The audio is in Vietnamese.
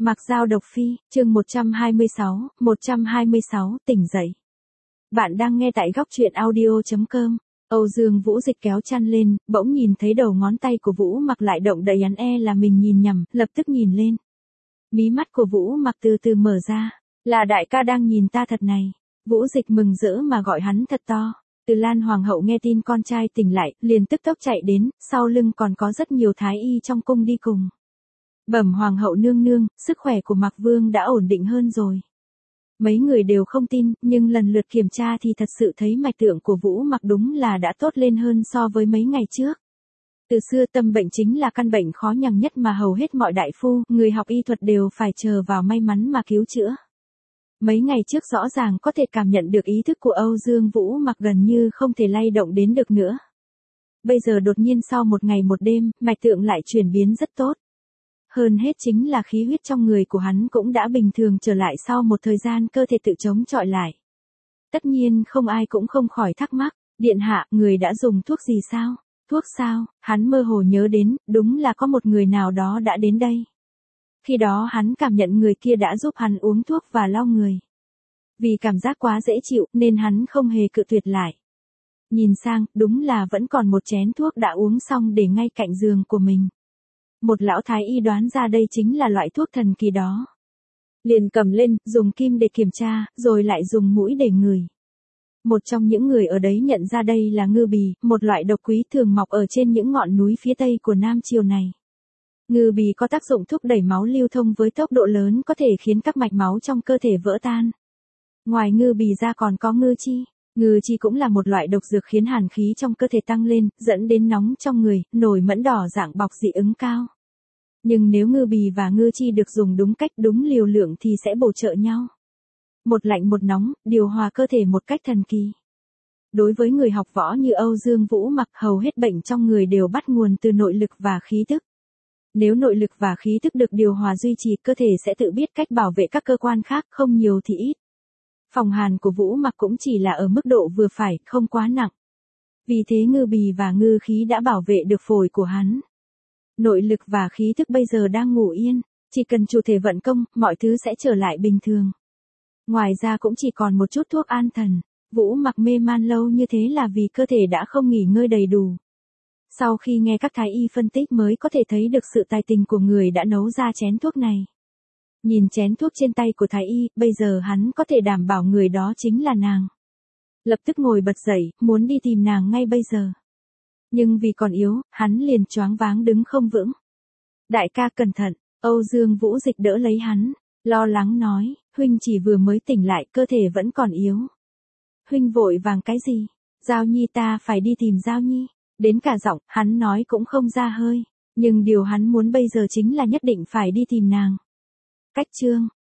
Mặc Dao độc phi, chương 126, tỉnh dậy. Bạn đang nghe tại góc truyện audio.com. Âu Dương Vũ Dịch kéo chăn lên, bỗng nhìn thấy đầu ngón tay của Vũ Mặc lại động đậy, hắn là mình nhìn nhầm, lập tức nhìn lên. Mí mắt của Vũ Mặc từ từ mở ra, là đại ca đang nhìn ta thật này. Vũ Dịch mừng rỡ mà gọi hắn thật to. Từ Lan Hoàng hậu nghe tin con trai tỉnh lại, liền tức tốc chạy đến, sau lưng còn có rất nhiều thái y trong cung đi cùng. Bẩm Hoàng hậu nương nương, sức khỏe của Mạc Vương đã ổn định hơn rồi. Mấy người đều không tin, nhưng lần lượt kiểm tra thì thật sự thấy mạch tượng của Vũ Mặc đúng là đã tốt lên hơn so với mấy ngày trước. Từ xưa tâm bệnh chính là căn bệnh khó nhằn nhất mà hầu hết mọi đại phu, người học y thuật đều phải chờ vào may mắn mà cứu chữa. Mấy ngày trước rõ ràng có thể cảm nhận được ý thức của Âu Dương Vũ Mặc gần như không thể lay động đến được nữa. Bây giờ đột nhiên sau một ngày một đêm, mạch tượng lại chuyển biến rất tốt. Hơn hết chính là khí huyết trong người của hắn cũng đã bình thường trở lại sau một thời gian cơ thể tự chống chọi lại. Tất nhiên không ai cũng không khỏi thắc mắc, điện hạ, người đã dùng thuốc gì sao? Thuốc sao? Hắn mơ hồ nhớ đến, đúng là có một người nào đó đã đến đây. Khi đó hắn cảm nhận người kia đã giúp hắn uống thuốc và lau người. Vì cảm giác quá dễ chịu nên hắn không hề cự tuyệt lại. Nhìn sang, đúng là vẫn còn một chén thuốc đã uống xong để ngay cạnh giường của mình. Một lão thái y đoán ra đây chính là loại thuốc thần kỳ đó. Liền cầm lên, dùng kim để kiểm tra, rồi lại dùng mũi để ngửi. Một trong những người ở đấy nhận ra đây là ngư bì, một loại độc quý thường mọc ở trên những ngọn núi phía tây của Nam Triều này. Ngư bì có tác dụng thúc đẩy máu lưu thông với tốc độ lớn, có thể khiến các mạch máu trong cơ thể vỡ tan. Ngoài ngư bì ra còn có ngư chi. Ngư chi cũng là một loại độc dược khiến hàn khí trong cơ thể tăng lên, dẫn đến nóng trong người, nổi mẫn đỏ dạng bọc dị ứng cao. Nhưng nếu ngư bì và ngư chi được dùng đúng cách, đúng liều lượng thì sẽ bổ trợ nhau. Một lạnh một nóng, điều hòa cơ thể một cách thần kỳ. Đối với người học võ như Âu Dương Vũ Mặc, hầu hết bệnh trong người đều bắt nguồn từ nội lực và khí tức. Nếu nội lực và khí tức được điều hòa duy trì, cơ thể sẽ tự biết cách bảo vệ các cơ quan khác, không nhiều thì ít. Phòng hàn của Vũ Mặc cũng chỉ là ở mức độ vừa phải, không quá nặng. Vì thế ngư bì và ngư khí đã bảo vệ được phổi của hắn. Nội lực và khí thức bây giờ đang ngủ yên, chỉ cần chủ thể vận công, mọi thứ sẽ trở lại bình thường. Ngoài ra cũng chỉ còn một chút thuốc an thần. Vũ Mặc mê man lâu như thế là vì cơ thể đã không nghỉ ngơi đầy đủ. Sau khi nghe các thái y phân tích mới có thể thấy được sự tài tình của người đã nấu ra chén thuốc này. Nhìn chén thuốc trên tay của thái y, bây giờ hắn có thể đảm bảo người đó chính là nàng. Lập tức ngồi bật dậy, muốn đi tìm nàng ngay bây giờ. Nhưng vì còn yếu, hắn liền choáng váng đứng không vững. Đại ca cẩn thận, Âu Dương Vũ Dịch đỡ lấy hắn, lo lắng nói, huynh chỉ vừa mới tỉnh lại, cơ thể vẫn còn yếu. Huynh vội vàng cái gì? Giao Nhi, ta phải đi tìm Giao Nhi. Đến cả giọng, hắn nói cũng không ra hơi. Nhưng điều hắn muốn bây giờ chính là nhất định phải đi tìm nàng. Cách chương